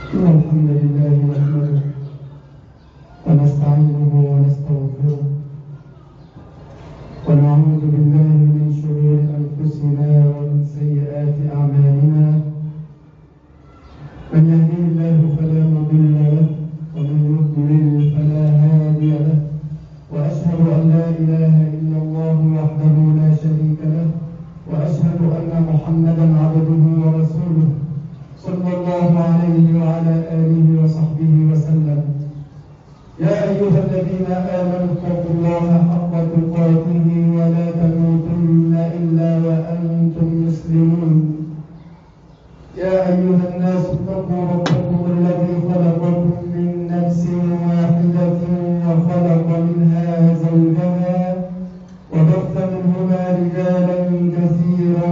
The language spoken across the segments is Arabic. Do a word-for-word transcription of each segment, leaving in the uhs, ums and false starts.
إن الحمد لله نحمده ونستعينه ونستغفره ونعوذ بالله من شرور أنفسنا ومن سيئات أعمالنا. من يهديه الله فلا مضل له ومن يضلل فلا هادي له، وأشهد أن لا إله إلا الله وحده لا شريك له، وأشهد أن محمدا عبده ورسوله صلى الله عليه وعلى آله وصحبه وسلم. يا أيها الذين آمنوا اتقوا الله حق تقاته ولا تموتن إلا وأنتم مسلمون. يا أيها الناس اتقوا ربكم الذي خلقكم من نفس واحدة وخلق منها زوجها وبث منهما رجالا كثيرا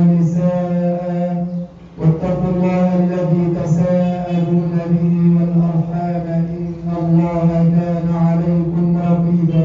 ونساء، واتقوا الله الذي تساءلون به والأرحام إن الله كان عليكم رقيبا.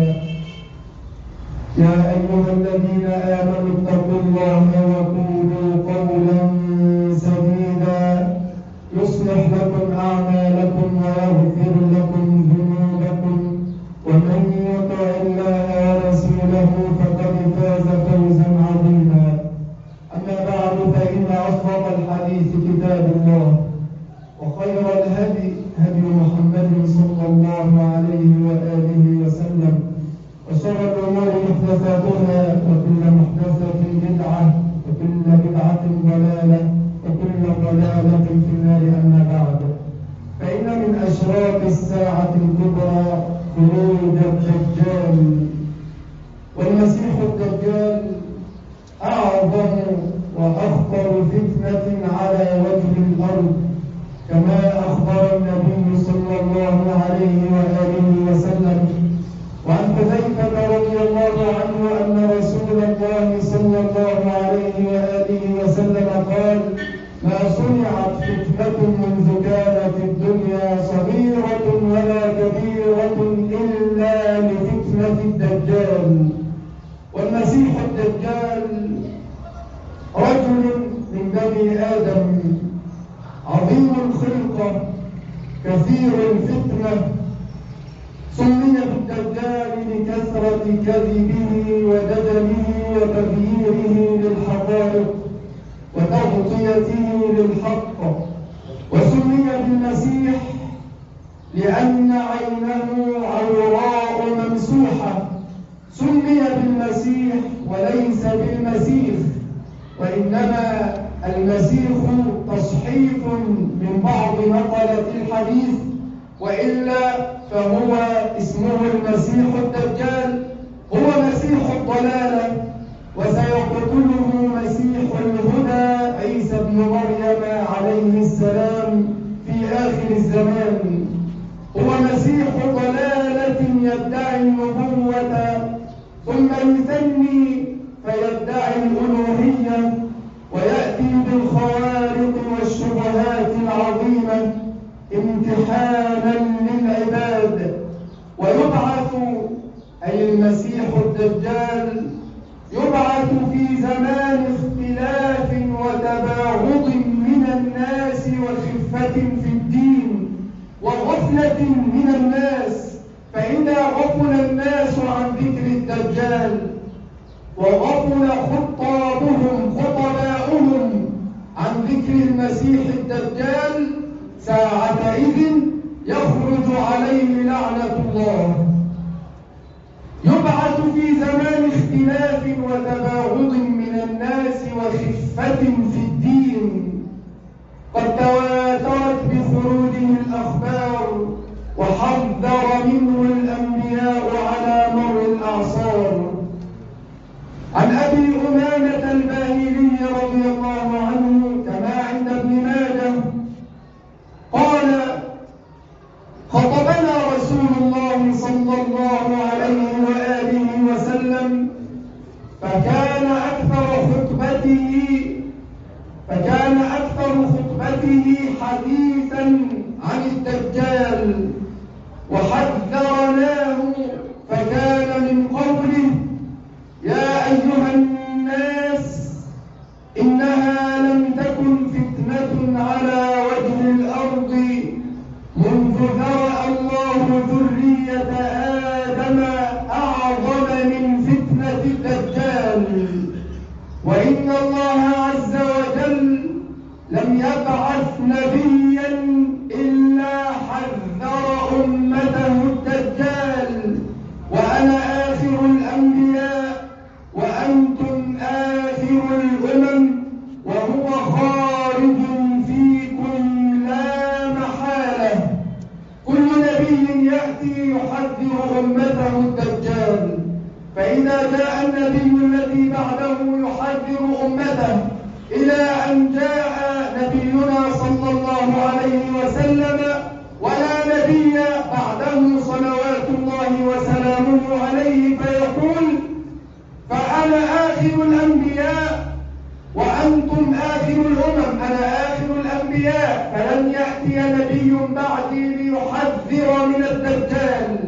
يا أيها الذين آمنوا اتقوا الله وقولوا قولا سديدا يصلح لكم أعمالكم ويغفر لكم ذنوبكم، ومن يطع الله ورسوله فقد فاز فوزا عظيما. أما بعد، فإن أصدق الحديث كتاب الله، وخير الهدي هدي محمد صلى الله عليه وآله وسلم، وشر الأمور محدثاتها، وكل محدثة بدعة، وكل بدعة ضلالة، وكل ضلالة في النار. أما بعد، فإن من أشراط الساعة الكبرى خروج الدجال. والمسيح الدجال أعظم وأخطر فتنة على وجه الأرض، كما أخبر النبي صلى الله عليه وآله وسلم. وعن حذيفة رضي الله عنه أن رسول الله صلى الله عليه وآله وسلم قال: ما صنعت فتنة منذ كانت الدنيا صغيرة ولا كبيرة إلا لفتنة الدجال. والمسيح الدجال رجل من بني آدم عظيم الخلقة كثير الفتنة، سمي بالدجال لكثرة كذبه ودجله وتغييره للحقائق وتغطيته للحق. وسمي بالمسيح لأن عينه عوراء ممسوحة. سمي بالمسيح وليس بالمسيح، وإنما المسيح تصحيف من بعض نقلة الحديث، وإلا فهو اسمه المسيح الدجال. هو مسيح الضلالة، وسيقتله مسيح الهدى عيسى ابن مريم عليه السلام في آخر الزمان. هو مسيح ضلالة يدعي النبوة ثم يثني فيدعي الألوهية، ويأتي بالخوارق والشبهات العظيمة امتحانا للعباد. ويبعث أي المسيح الدجال يبعث في زمان اختلاف وتباغض من الناس وخفة في الدين وغفلة من الناس. فإذا غفل الناس عن ذكر الدجال وغفل خطابهم خطباؤهم عن ذكر المسيح الدجال، ساعتئذ يخرج عليه لعنة الله. يبعث في زمان اختلاف وتباغض من الناس وخفة في الدين، قد تواترت بخروجه الأخبار وحذر منه الأنبياء على مر الأعصار. عن أبي أمامة الباهلي رضي الله عنه كما عند ابن ماجه قال: خطبنا رسول الله صلى الله عليه وآله وسلم، فكان أكثر خطبته فكان أكثر خطبته حديثا عن الدجال، وحذرناه فكان من قوله: يا أيها الناس، إنها لم تكن فتنة على وجه الأرض لم يبعث نبيا إلا حذر أمته الدجال، وأنا آخر الأنبياء وأنتم آخر الأمم، وهو خارج فيكم لا محالة. كل نبي يأتي يحذر أمته الدجال، فإذا جاء النبي الذي بعده يحذر أمته إلى أن جاء نبينا صلى الله عليه وسلم ولا نبي بعده صلوات الله وسلامه عليه، فيقول: فأنا آخر الأنبياء وأنتم آخر الأمم، أنا آخر الأنبياء، فلن يأتي نبي بعدي ليحذر من الدجال،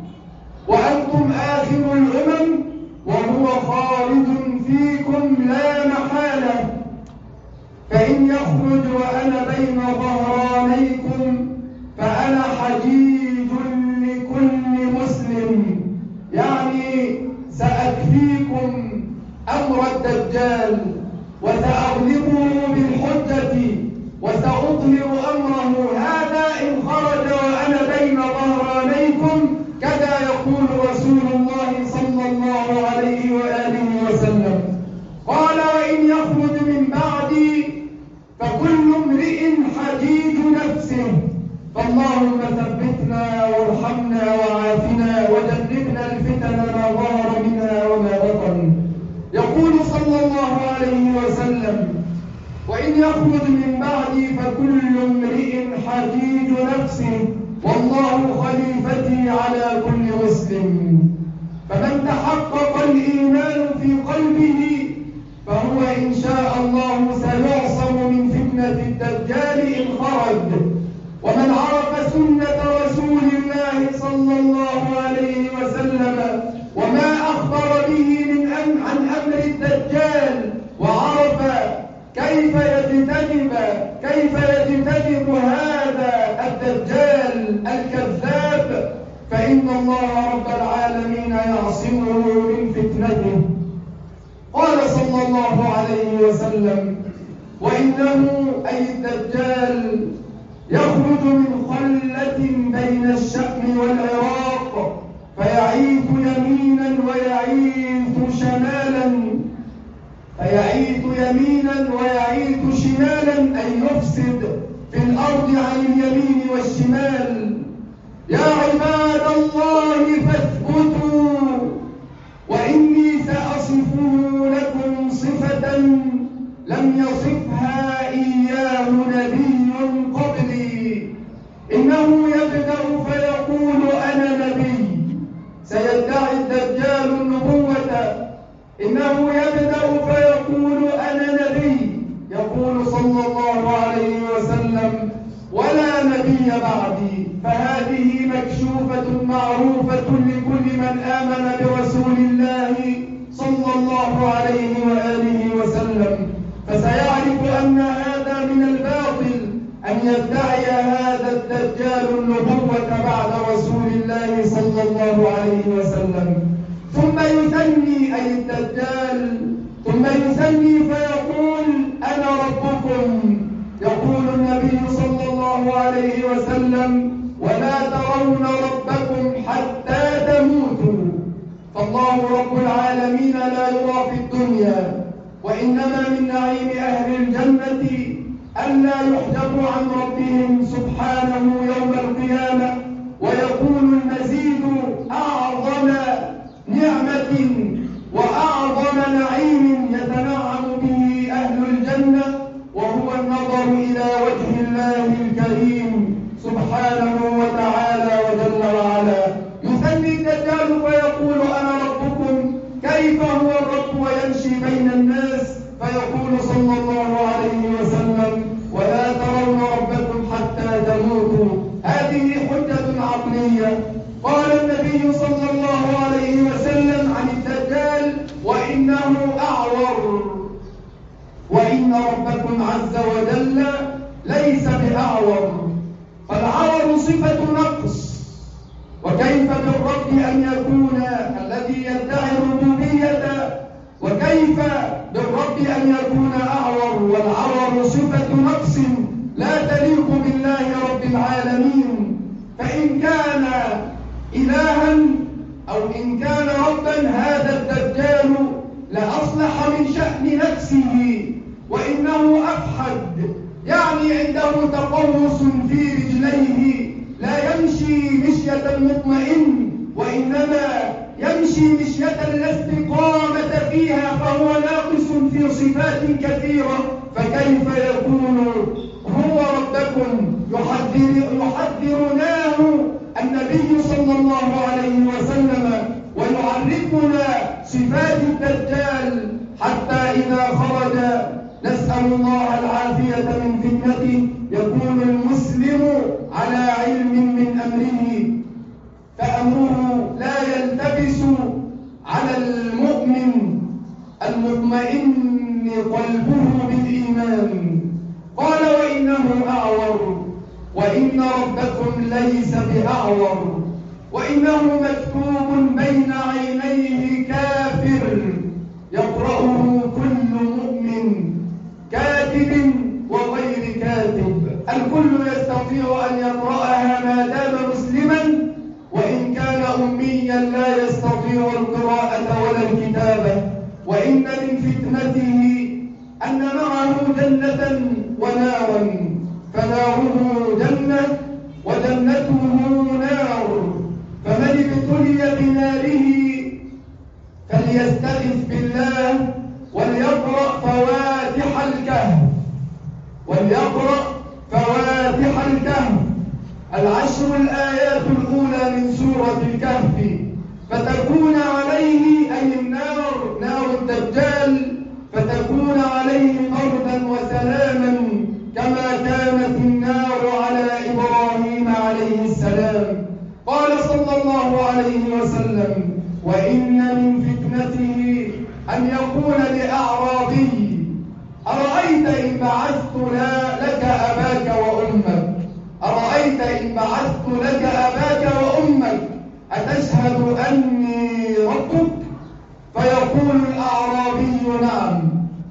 وأنتم آخر الأمم وهو خارج فيكم لا محالة. فإن يخرج وأنا بين ظهرانيكم فأنا حجيج لكل مسلم، يعني سأكفيكم أمر الدجال وسأغلبه بالحجة وسأظهر أمره. هذا إن خرج وأنا بين ظهرانيكم، كذا يقول رسول الله صلى الله عليه وآله وسلم. قال: وإن يخرج من بعدي فكل امرئ حجيج نفسه، فاللهم ثبتنا وارحمنا وعافنا وجنبنا الفتن ما ظهر منها وما بطن. يقول صلى الله عليه وسلم: وإن يخرج من بعدي فكل امرئ حجيج نفسه والله خليفتي على كل مسلم. فمن تحقق الإيمان في قلبه فهو إن شاء الله سيعصم من فتنة الدجال إن خرج. ومن عرف سنة رسول الله صلى الله عليه وسلم وما أخبر به من أم عن أمر الدجال، وعرف كيف يجتنب كيف يجتنب هذا الدجال الكذاب، فإن الله رب العالمين يعصمه من فتنته. قال صلى الله عليه وسلم: وإنه أي الدجال يخرج من خلة بين الشأم والعراق، فيعيث يمينا ويعيث شمالا فيعيث يمينا ويعيث شمالا، أي يفسد في الأرض عن اليمين والشمال. يا عباد الله فاثبتوا، وإني سأصفه لكم صفة لم يصفها إياه نبي قبلي. إنه يبدأ فيقول: أنا نبي. سيدعي الدجال النبوة. إنه يبدأ فيقول: أنا نبي. يقول صلى الله عليه وسلم: ولا نبي بعدي. فهذه مكشوفة معروفة لكل من آمن برسول الله صلى الله عليه وآله وسلم. فسيعرف أن هذا من الباطل أن يدعي هذا الدجال النبوة بعد رسول الله صلى الله عليه وسلم. ثم يثني أي الدجال ثم يثني فيقول: أنا ربكم. يقول النبي صلى الله عليه وسلم: ولا ترون ربكم حتى تموتوا. فالله رب العالمين لا يرى في الدنيا، وإنما من نعيم أهل الجنة ألا يحجبوا عن ربهم سبحانه يوم القيامة، ويكون المزيد أعظم نعمة وأعظم نعيم يتنعم به أهل الجنة، وهو النظر إلى وجه الله الكريم سبحانه وتعالى وجل وعلا. يثني الدجال فيقول: أنا ربكم. كيف هو الرب ويمشي بين الناس؟ فيقول صلى الله عليه وسلم: ولا ترون ربكم حتى تموتوا. هذه حجة عقلية. قال النبي صلى الله عليه وسلم عن الدجال: وإنه أعور، وإن ربكم عز وجل ليس بأعور. فالعور صفة نقص، وكيف بالرب أن يكون الذي يدعي الربوبية، وكيف فكيف بالرب أن يكون أعور، والعور صفة نقص لا تليق بالله رب العالمين. فإن كان إلها أو إن كان ربا هذا الدجال لأصلح من شأن نفسه، وإنه أفحد، يعني عنده تقوس في رجليه، لا يمشي مشية المطمئن، وإنما يمشي مشية لا استقامة فيها، فهو ناقص في صفات كثيرة. فكيف يكون هو ربكم؟ يحذر يحذرناه النبي صلى الله عليه وسلم ويعرفنا صفات الدجال، حتى إذا خرج نسأل الله العافية من فتنته يكون المسلم على علم من أمره، فأمره لا يلتبس على المؤمن المطمئن قلبه بالإيمان. قال وإنه أعور، وإن ربكم ليس بأعور، وإنه مكتوب بين عينيه كافر، يقرأه كل مؤمن، كاتب وغير كاتب، الكل يستطيع أن يقرأها ما دام مسلما، وإن كان أميا لا يستطيع القراءة ولا الكتابة. وإن من فتنته أن معه جنة ونارا، فناره جنة وجنته نار، فمن ابتلي بناره فليستغث بالله وليقرأ فواتح الكهف، وليقرأ فواتح الكهف، العشر الآيات الأولى من سورة الكهف، فتكون عليه أي النار، نار الدجال، فتكون عليه بردا وسلاما كما كانت النار على إبراهيم عليه السلام. قال صلى الله عليه وسلم وإن من فتنته أن يقول لأعرابي أرأيت إن بعثت لك أباك وأمك، أرأيت إن بعثت لك أباك وأمك أتشهد أني ربك؟ فيقول الأعرابي نعم،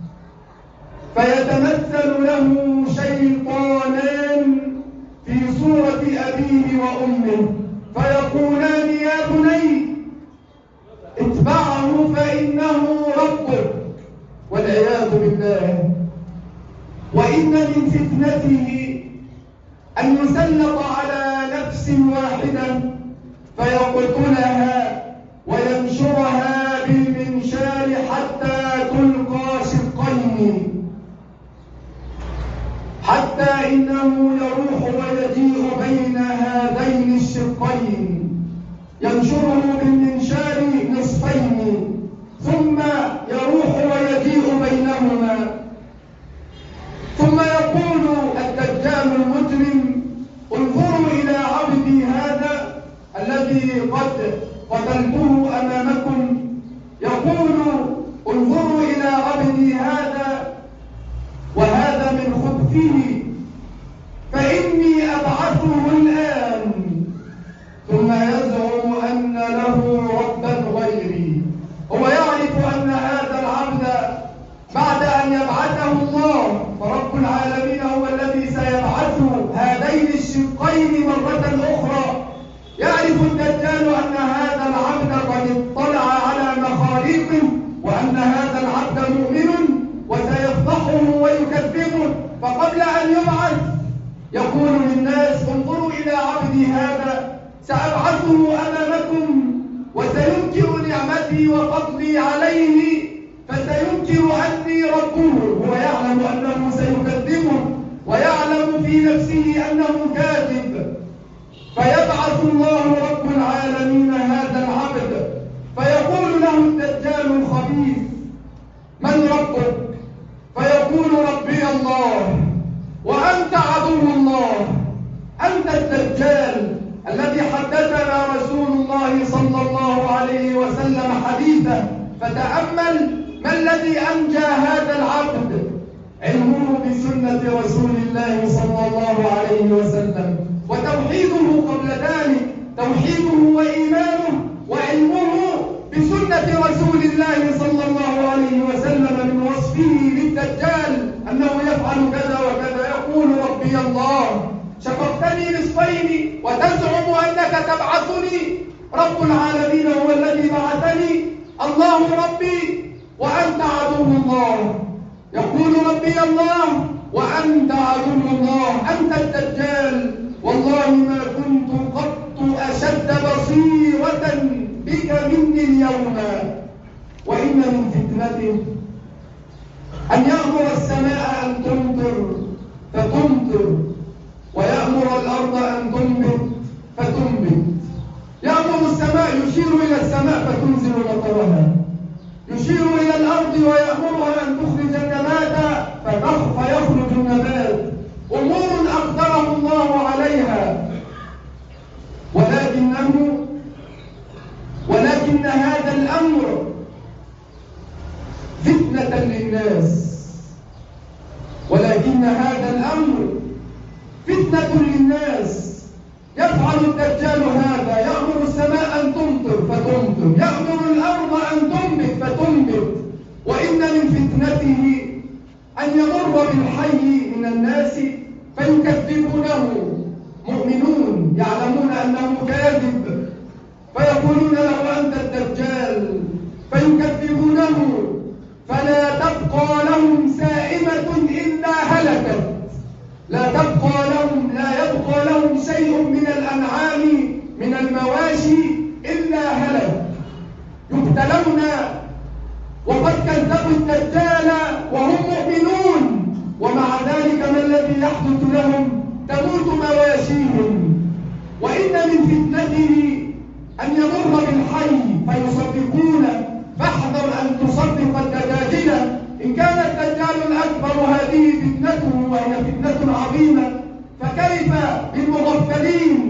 فيتمثل له شيطانان في صورة أبيه وأمه، فيقولان يا بني اتبعه فإنه ربك، والعياذ بالله. وإن من فتنته أن يسلط على نفس واحدة فيقتلها وينشرها بالمنشار حتى تلقى شقين، حتى إنه يروح ويجيء بين هذين الشقين، ينشره بالمنشار نصفين، ثم يروح ويجيء بينهما، ثم يقول الدجال المجرم انظروا إلى عبدي هذا الذي قد قتلته أمامكم، يقول انظروا إلى عبدي هذا وهذا من خبثه، فإني أبعثه الآن، ثم يزعم أن له ربا غيري. هو يعرف أن هذا العبد بعد أن يبعثه الله، فرب العالمين هو الذي سيبعث هذين الشقين مرة أخرى، يعرف الدجال أن هذا العبد قد اطلع على مخاليقه، وأن هذا العبد مؤمن وسيفضحه ويكذبه، فقبل أن يبعث يقول للناس انظروا إلى عبدي هذا سأبعثه أمامكم وسينكر نعمتي وفضلي عليه، فسينكر أني ربه. هو يعلم أنه سيكذبه ويعلم في نفسه أنه كاذب، فيبعث الله رب العالمين هذا العبد فيقول له الدجال الخبيث من ربك؟ فيقول ربي الله وأنت عدو الله، أنت الدجال الذي حدثنا رسول الله صلى الله عليه وسلم حديثا. فتأمل ما الذي أنجى هذا العبد؟ علمه بسنة رسول الله صلى الله عليه وسلم، وتوحيده قبل ذلك، توحيده وإيمانه وعلمه بسنة حديث رسول الله صلى الله عليه وسلم من وصفه للدجال أنه يفعل كذا وكذا، يقول ربي الله شققتني نصفين وتزعم أنك تبعثني، رب العالمين هو الذي بعثني، الله ربي وأنت عدو الله. يقول ربي الله وأنت عدو الله، أنت الدجال، والله ما كنت قط أشد بصيرة بك مني اليوم. وإن من فتنته أن يأمر السماء أن تمطر فتمطر، ويأمر الأرض أن تنبت فتنبت. يأمر السماء، يشير إلى السماء فتنزل مطرها، يشير إلى الأرض ويأمرها أن تخرج النبات فيخرج النبات. أمور أقدره الله عليها، ولكنه ولكن هذا الأمر فتنة للناس، ولكن هذا الأمر فتنة للناس. يفعل الدجال هذا، يأمر السماء أن تمطر فتمطر، يأمر الأرض أن تنبت فتنبت. وإن من فتنته أن يمر بالحي من الناس فيكذبونه، مؤمنون يعلمون أنه كاذب فيقولون له أنت الدجال، فيكذبونه، فلا تبقى لهم سائمة إلا هلكت، لا تبقى لهم لا يبقى لهم شيء من الأنعام من المواشي إلا هلك. يبتلون وقد كذبوا الدجال وهم مؤمنون، ومع ذلك ما الذي يحدث لهم؟ تموت مواشيهم. وإن من فتنته أن يمر بالحي فيصدقون، فاحذر أن تصدق الدجاجل. إن كان الدجال الأكبر هذه فتنته وهي فتنة عظيمة، فكيف بالمغفلين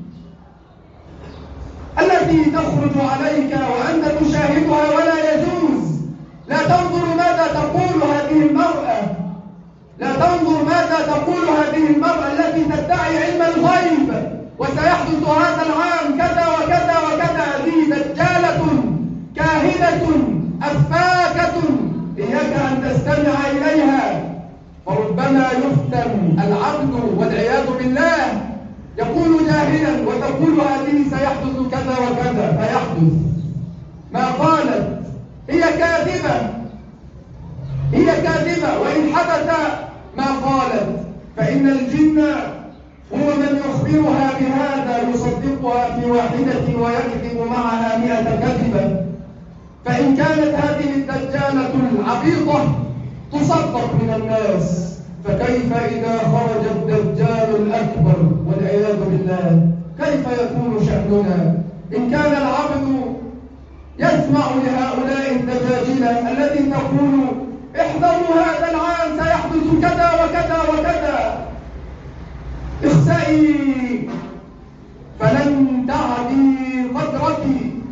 التي تخرج عليك وأنت تشاهدها ولا يجوز؟ لا تنظر ماذا تقول هذه المرأة، لا تنظر ماذا تقول هذه المرأة التي تدعي علم الغيب وسيحدث هذا العام كذا وكذا وكذا. هذه دجالة كاهنة أفاكة، إياك أن تستمع إليها، فربما يفتن العبد والعياذ بالله، يقول جاهلا وتقول هذه سيحدث كذا وكذا فيحدث ما قالت. هي كاذبة، هي كاذبة، وإن حدث ما قالت فإن الجن هو من يخبرها بهذا، يصدقها في واحدة ويكذب معها مئة كذبة. فإن كانت هذه الدجالة العبيطة تصدق من الناس، فكيف إذا خرج الدجال الأكبر والعياذ بالله؟ كيف يكون شأننا إن كان العبد يسمع لهؤلاء الدجاجلة التي تقول احذروا هذا العام سيحدث كذا وكذا وكذا، اخسئي فلن تعدي قدرك،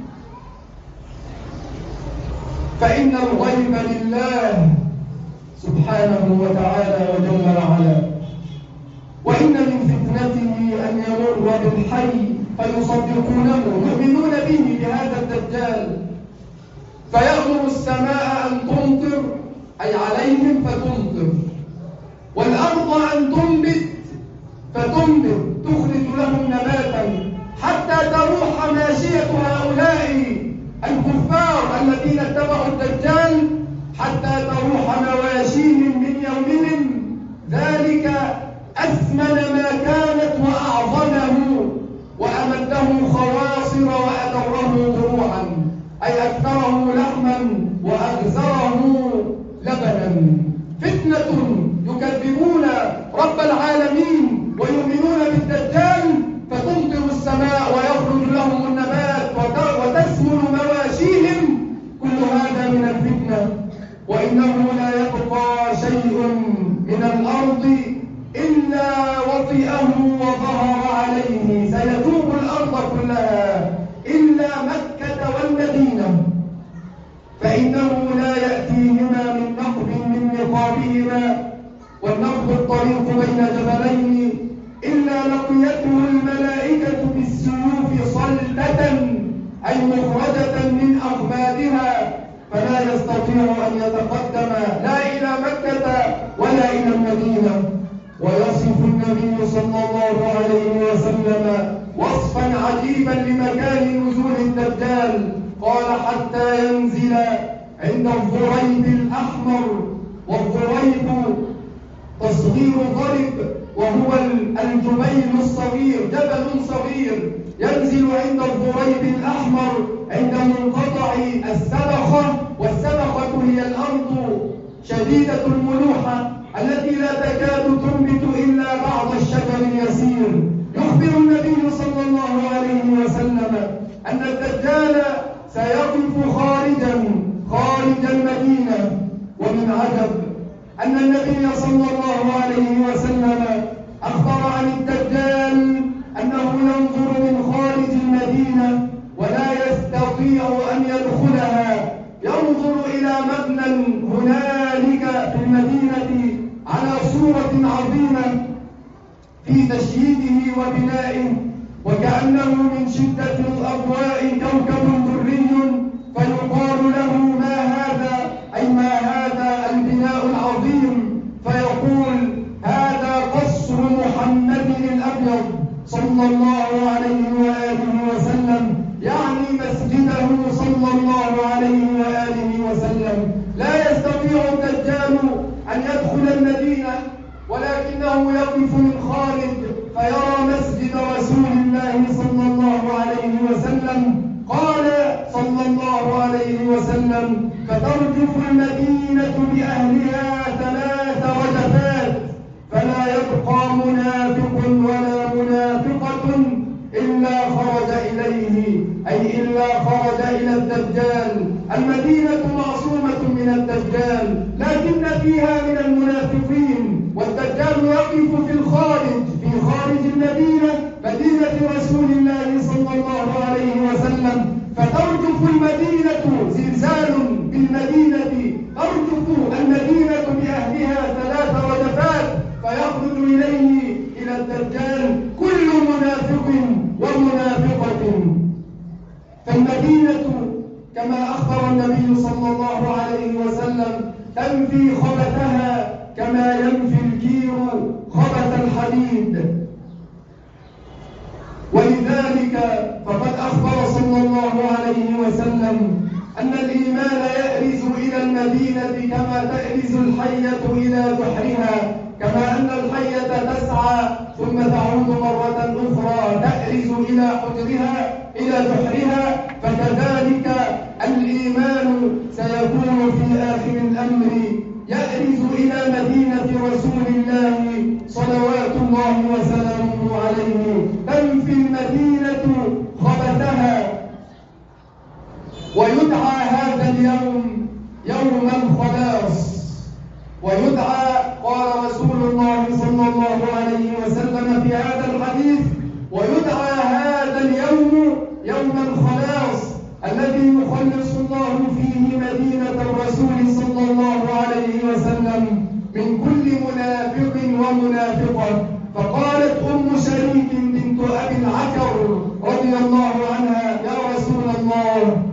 فإن الغيب لله سبحانه وتعالى وجل وعلا. وإن من فتنته أن يمر بالحي فيصدقونه، يؤمنون به بهذا الدجال، فيأمر السماء أن تمطر أي عليهم فتمطر، والأرض أن تنبت فتنبت، تخرج لهم نباتا حتى تروح ماشية هؤلاء الكفار الذين اتبعوا الدجال، حتى تروح مواشيهم من يومهم ذلك أثمن ما كانت وأعظمه، وأمده خواصر وأدره ضروعا، أي أكثره لحما وأغزره لبنا. فتنة يكذبون رب العالمين ويؤمنون بالدجال، فتمطر السماء ويخرج لهم النبات وتسمن مواشيهم، كل هذا من الفتنة. وإنه لا يبقى شيء من الأرض إلا وطئه وظهر عليه، سيذوب الأرض كلها إلا مكة والمدينة، فإنه لا يأتيهما من نقب من نقابهما، والنقب الطريق بين جبلين، إلا لقيته الملائكة بالسيوف صلدة أي مخرجة من أغمادها، فلا يستطيع أن يتقدم لا إلى مكة ولا إلى المدينة. ويصف النبي صلى الله عليه وسلم وصفا عجيبا لمكان نزول الدجال، قال حتى ينزل عند الضريب الأحمر، والضريب تصغير ضرب وهو الجبيل الصغير، جبل صغير ينزل عند الضريب الأحمر عند منقطع السبخة، والسبخة هي الأرض شديدة الملوحة التي لا تكاد تنبت إلا بعض الشجر اليسير. يخبر النبي صلى الله عليه وسلم أن الدجال سيقف خارجا خارج المدينة. ومن عجب أن النبي صلى الله عليه وسلم أخبر عن الدجال أنه ينظر من خارج المدينة ولا يستطيع أن يدخلها، ينظر إلى مبنى هنالك في المدينة على صورة عظيمة في تشييده وبنائه، وكأنه من شدة الأضواء كوكب دري، فيقال له ما هذا، أي ما هذا البناء العظيم، فيقول هذا قصر محمد الأبيض صلى الله عليه وآله وسلم، يعني مسجده صلى الله عليه وآله وسلم. لا يستطيع الدجال أن يدخل المدينة، ولكنه يقف من خارج فيرى مسجد رسول الله صلى الله عليه وسلم. قال صلى الله عليه وسلم فترجف المدينة بأهلها ثلاث رجفات، فلا يبقى منافق ولا منافقة إلا خرج إليه، أي إلا خرج إلى الدجال. المدينة معصومة من الدجال، لكن فيها من المنافقين، والدجال يقف في الخارج في خارج المدينة، مدينة رسول الله صلى الله عليه وسلم. فترجف المدينة، زلزال بالمدينة، ترجف المدينة بأهلها ثلاث رجفات، فيخرج إليه إلى الدجال كل منافق ومنافقة. فالمدينة كما أخبر النبي صلى الله عليه وسلم تنفي خبثها كما ينفي الكير خبث الحديد. ولذلك فقد أخبر صلى الله عليه وسلم أن الإيمان يأرز إلى المدينة كما تأرز الحية إلى جحرها، كما أن الحية تسعى ثم تعود مرة أخرى تأرز إلى حجرها إلى جحرها، فكذلك الإيمان سيكون في آخر الأمر يأرز إلى مدينة رسول الله صلوات الله وسلامه عليه، تنفي المدينة خبثها. ويدعى هذا اليوم يوم الخلاص، ويدعى قال رسول الله صلى الله عليه وسلم في هذا الحديث ويدعى هذا اليوم يوم الخلاص الذي يخلص الله فيه مدينة الرسول صلى الله عليه وسلم من كل منافق ومنافقة. فقالت أم شريك بنت أبي العكر رضي الله عنها يا رسول الله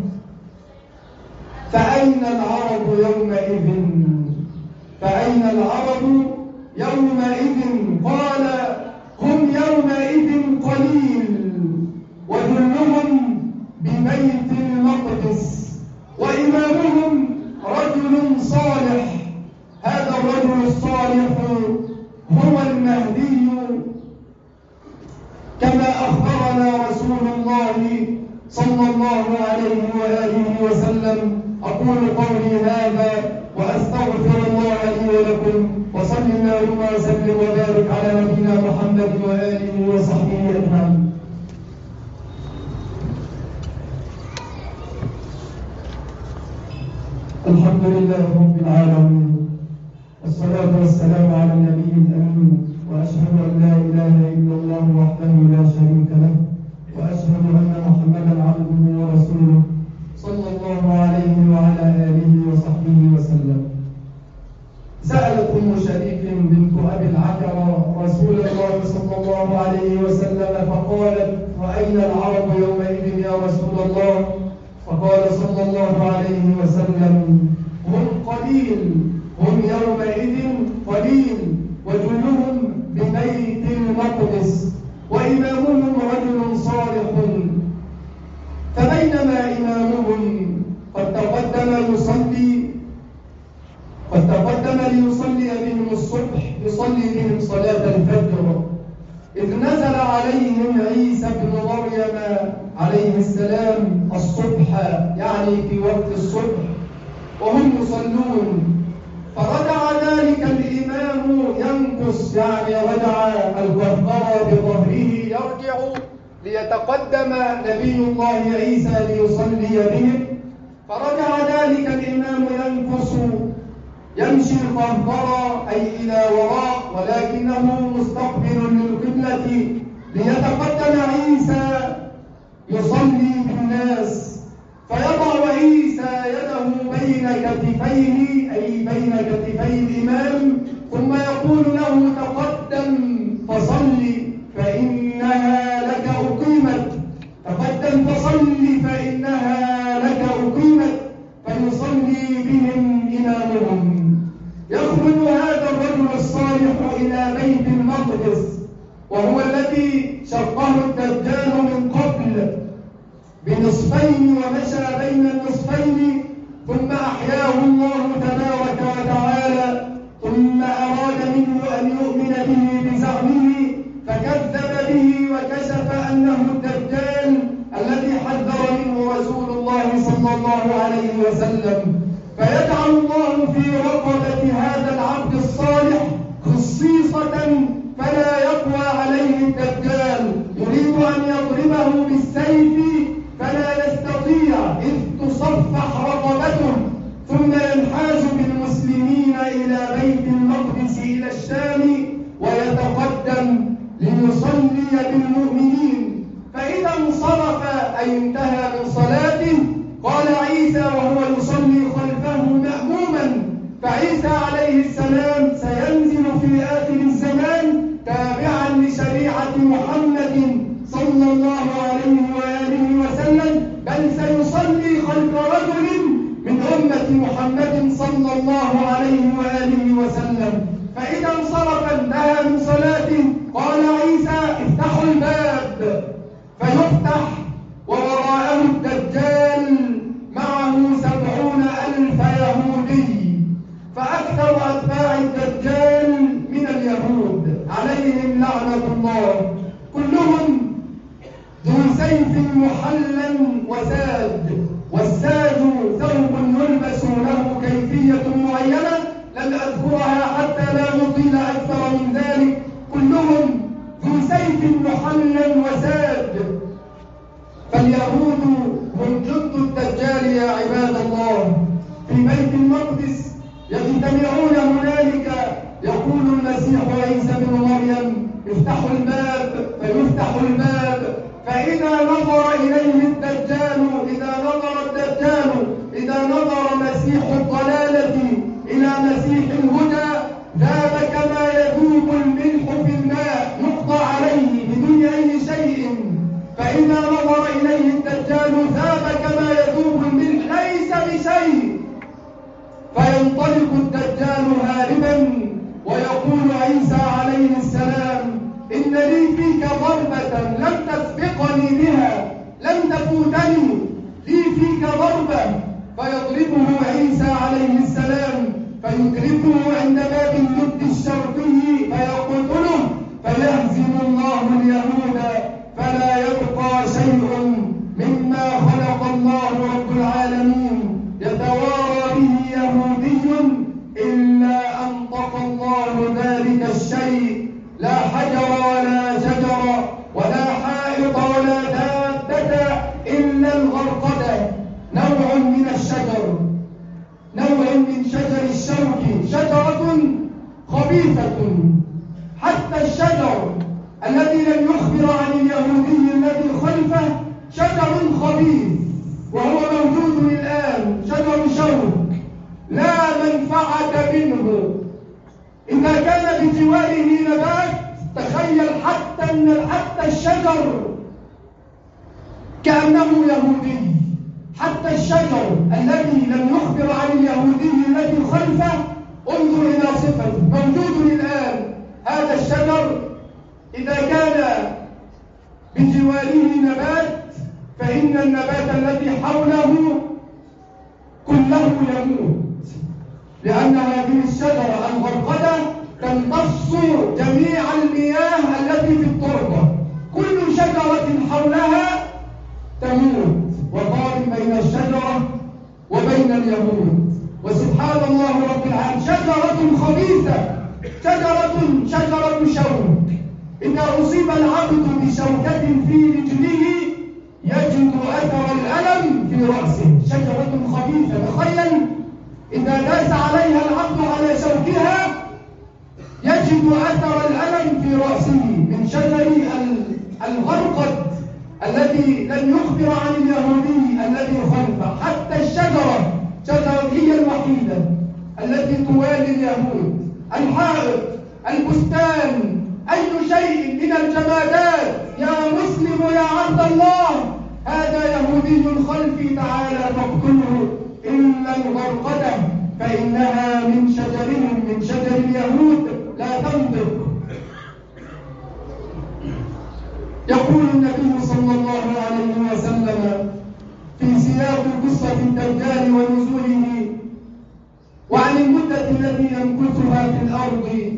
فأين العرب يومئذ فأين العرب يومئذ؟ قال هم يومئذ قليل وذلهم ببيت المقدس وإمامهم رجل صالح، هذا الرجل الصالح هو المهدي كما أخبرنا رسول الله صلى الله عليه وآله وسلم. أقول قولي هذا وأستغفر الله لي ولكم، وصل اللهم وسلم وبارك على نبينا محمد وآله وصحبه أجمعين. الحمد لله رب العالمين، والصلاة والسلام على النبي الأمين، وأشهد أن لا إله إلا الله وحده لا شريك له، وأشهد أن محمدا عبده ورسوله صلى الله عليه وعلى آله وصحبه وسلم. سألت أم شريك بنت أبي العكر رسول صلى الله عليه وسلم فقالت: وأين العرب يومئذ يا رسول الله؟ فقال صلى الله عليه وسلم: هم قليل، هم يومئذ قليل، وجلهم ببيت المقدس، وإمامهم رجل صالح. فبينما إمامهم قد تقدم يصلي قد تقدم ليصلي بهم الصبح، يصلي بهم صلاة الفجر، إذ نزل عليهم عيسى بن مريم عليه السلام الصبح، يعني في وقت الصبح، وهم يصلون. فرجع ذلك الإمام ينكس، يعني رجع الجهبر بظهره يرجع ليتقدم نبي الله عيسى ليصلي بهم. فرجع ذلك الإمام ينكس يمشي القهقرى أي إلى وراء، ولكنه مستقبل للقبلة ليتقدم عيسى يصلي بالناس. فيضع عيسى يده بين كتفيه أي بين كتفي الإمام، ثم يقول له: تقدم فصلي فإنها لك أقيمت، تقدم فصلي فإنها لك أقيمت. فيصلي بهم إمامهم. يخرج هذا الرجل الصالح إلى بيت المقدس، وهو الذي شقه الدجال من قبل بنصفين ومشى بين النصفين، ثم أحياه الله تبارك وتعالى، ثم أراد منه أن يؤمن به بزعمه فكذب به وكشف أنه الدجال الذي حذر منه رسول الله صلى الله عليه وسلم. فيجعل الله في رقبة هذا العبد الصالح خصيصة فلا يقوى عليه الدجال، يريد أن يضربه بالسيف فلا يستطيع، إذ تصفح رقبته، ثم ينحاز بالمسلمين إلى بيت المقدس إلى الشام ويتقدم ليصلي بالمؤمنين. فإذا انصرف أي انتهى من صلاته، قال عيسى وهو يصلي خلفه مأموما: فعيسى عليه السلام سينزل في آخر الزمان تابعا لشريعة محمد صلى الله عليه وآله وسلم، بل سيصلي خلف رجل من أمة محمد صلى الله عليه وآله وسلم. فإذا انصرف انتهى من صلاته، قال عيسى: افتحوا الباب. فيفتح، ووراءه الدجال معه سبعون ألف يهودي. فأكثر أتباع الدجال من اليهود عليهم لعنة الله، كلهم ذو سيف محلى وساد، والساد ثوب يلبس له كيفية معينة لن أذكرها حتى لا نطيل أكثر من ذلك. كلهم ذو سيف محلى وساد. فاليهود هم جند الدجال يا عباد الله. في بيت المقدس يجتمعون هنالك، يقول المسيح عيسى بن مريم: افتحوا الباب. فيفتح الباب، فإذا نظر إليه الدجال، إذا نظر الدجال، إذا نظر مسيح الضلالة إلى مسيح الهدى، ذاب كما يذوب الملح في الماء، يقطع عليه بدون أي شيء. فإذا نظر إليه الدجال ذاب كما يذوب الملح ليس بشيء. فينطلق الدجال هاربا، ويقول عيسى عليه السلام: إن لي فيك ضربة لم تسبقني بها، لم تفوتني، لي فيك ضربة. فيضربه عيسى عليه السلام، فيدركه عند باب الجد الشرقي فيقتله، فيهزم الله اليهود، فلا يبقى شيء مما خلق الله رب العالمين يتوارى به يهودي إلا أنطق الله ذلك الشيء. لا حجر ولا شجر ولا حائط ولا دابة إلا الغرقدة، نوع من الشجر، نوع من شجر الشوك، شجرة خبيثة. حتى الشجر الذي لم يخبر عن اليهودي الذي خلفه شجر خبيث، وهو موجود الآن، شجر شوك لا منفعة منه. إذا كان بجواره نبات تخيل حتى ان حتى الشجر كأنه يهودي، حتى الشجر الذي لم يخبر عن اليهودي الذي خلفه انظر إلى صفته موجود الآن. هذا الشجر إذا كان بجواره نبات فإن النبات الذي حوله كله يموت، لأن هذه الشجرة الغرقدة تمتص جميع المياه التي في التربة، كل شجرة حولها تموت. وقارن بين الشجرة وبين اليهود، وسبحان الله رب العالمين شجرة خبيثة، شجرة شجرة شوك، إذا أصيب العبد بشوكة في رجله يجد أثر الألم في رأسه، شجرة خبيثة. تخيل إذا داس عليها العبد على شوكها يجد أثر الألم في رأسه من شجر الغرقد الذي لم يخبر عن اليهودي الذي خلفه. حتى الشجرة شجرة هي الوحيدة التي توالي اليهود، الحائط، البستان، أي شيء من الجمادات يا مسلم يا عبد الله هذا يهودي خلفي تعالى فاقتله إلا الغرقدة فإنها من شجرهم من شجر اليهود لا تنطق. يقول النبي صلى الله عليه وسلم في سياق قصة الدجال ونزوله وعن المدة التي يمكثها في الأرض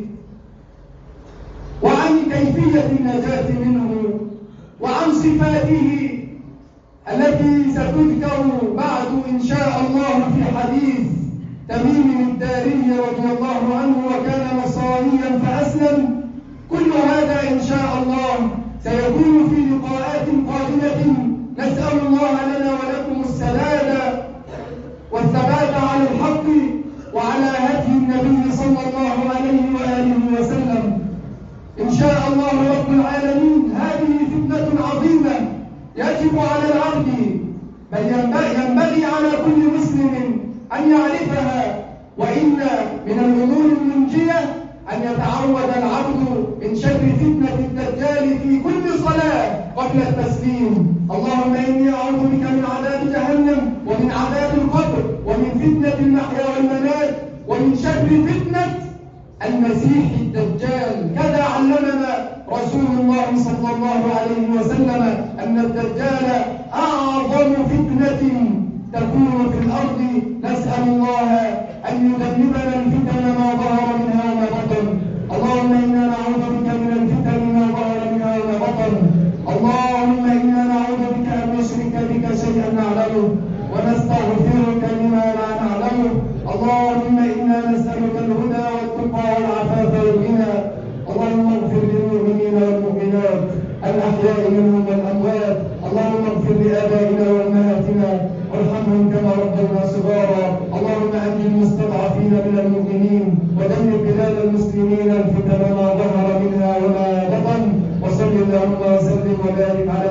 وعن كيفية النجاة منه وعن صفاته التي ستذكر بعد إن شاء الله في حديث تميم الداري رضي الله عنه وكان نصرانيا فأسلم. كل هذا إن شاء الله سيكون في لقاءات قادمة. نسأل الله لنا ولكم السداد والثبات على الحق وعلى هدي النبي صلى الله عليه وآله وسلم. إن شاء الله رب العالمين هذه فتنة عظيمة يجب على العبد بل ينبغي على كل مسلم أن يعرفها، وإن من الأمور المنجية أن يتعود العبد من شر فتنة الدجال في كل صلاة قبل التسليم. اللهم إني أعوذ بك من عذاب جهنم ومن عذاب القبر ومن فتنة المحيا والممات ومن شر فتنة المسيح الدجال. كذا علمنا رسول الله صلى الله عليه وسلم أن الدجال أعظم فتنة تكون في الأرض. نسأل الله أن يجنبنا الفتن ما ظهر منها وما بطن. اللهم إنا نعوذ بك من الفتن ما ظهر منها وما بطن. اللهم إنا نعوذ بك أن نشرك بك شيئا نعلمه ونستغفرك لما لا نعلمه. اللهم إنا نسألك الهدى والتقى والعفاف والغنى. اللهم اغفر للمؤمنين والمؤمنات الأحياء منهم والأموات. اللهم اغفر لآبائنا وأمهاتنا وارحمهم كما ربونا صغارا. اللهم أنجِ المستضعفين من المؤمنين ودمر بلاد المسلمين الفتن ما ظهر منها وما بطن. وصل اللهم وسلم وبارك على